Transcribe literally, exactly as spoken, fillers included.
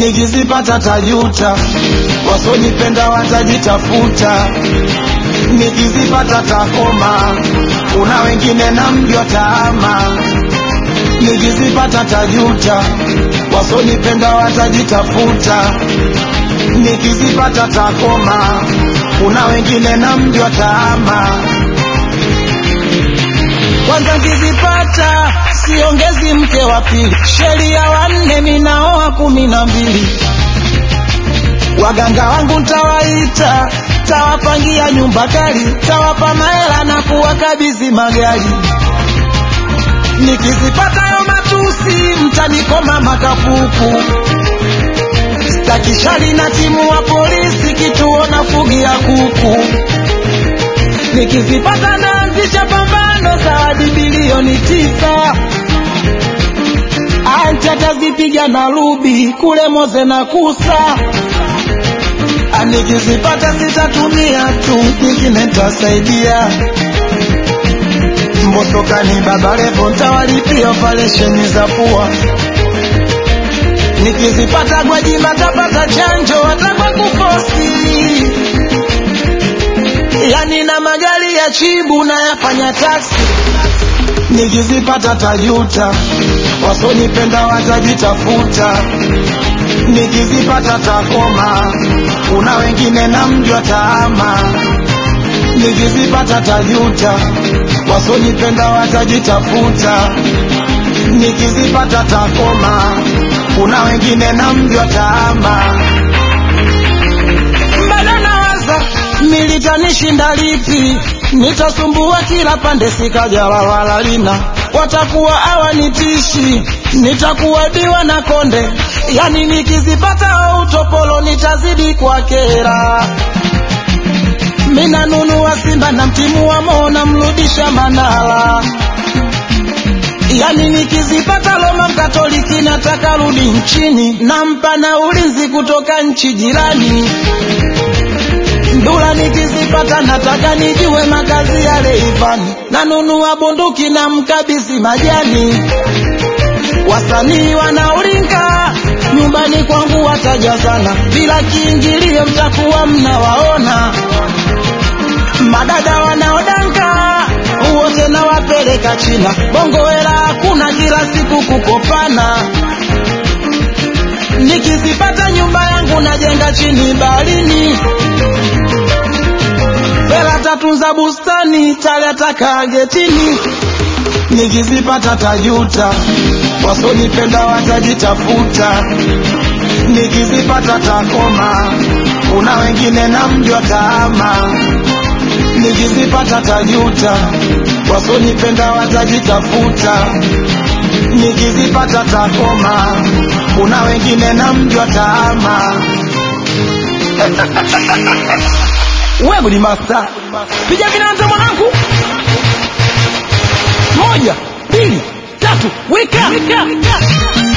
nikizipata tajuta, wasonipenda watajitafuta. Nikizipata takoma, kuna wengine na mjua taama. Nikizipata tajuta, wasonipenda watajitafuta. Nikizipata takoma, kuna wengine na mjua taama. Kwanza nikizipata siongezi mke wa pili, sheria wanne minaoa kumi na mbili. Waganga wangu ntawaita, tawapangia nyumba kali, tawapa mahela na kuwakabidhi magari. Nikizipata yo matusi, mtanikoma makapuku. Stakishali na timu wa polisi, kituo na fugi ya kuku. Nikizipata naanzisha pambano, zawadi bilioni tisa. Anti atazipiga na rubi, kule Moze na Kusa. Nikizipata sitatumia tu, nyingine nitasaidia. Mbosokani Baba Levo ntawalipia operesheni za pua. Nikizipata Gwajima tapata chanjo, watakwa kufosi. Yani na magari ya chibu na yafanya taksi. Nikizipata tajuta, wasonipenda watajitafuta. Nikizipata takoma, kuna wengine na mjua taama. Nikizipata tajuta, wasonipenda watajitafuta. Nikizipata takoma, kuna wengine na mjua taama. Mbona nawaza militanishinda lipi, nitasumbua kila pande sikajala wala lina. Watakuwa hawanitishi, nitakuwa diwa na konde. Yani nikizipata utopolo nitazidi kwa kera. Mina nunua Simba na mtimu wa Mona mrudisha Manala. Yani nikizipata Roma Mkatoliki nataka rudi nchini, nampa na ulinzi kutoka nchi jirani. Ndula nikizipata nataka nijue makazi ya Leivani, na nunua bunduki na mkabisi majani. Wasanii wanaulinga, nyumbani kwangu watajazana, bila kiingilio mtakuwa mnawaona. Madada wanaodanga, wote na wapeleka China. Bongo hela hakuna, kila siku kukopana. Nikizipata nyumba yangu najenga chini baharini. Bela tatunza bustani, taleta kagetini. Nikizipata tajuta, wasonipenda watajitafuta. Nikizipata takoma, kuna wengine na mjua taama. Nikizipata tajuta, wasonipenda watajitafuta. Nikizipata takoma, kuna wengine na mjua taama. Wewe ni master, piga vinanza mwanangu. Moja, mbili, tatu, weka, weka, weka.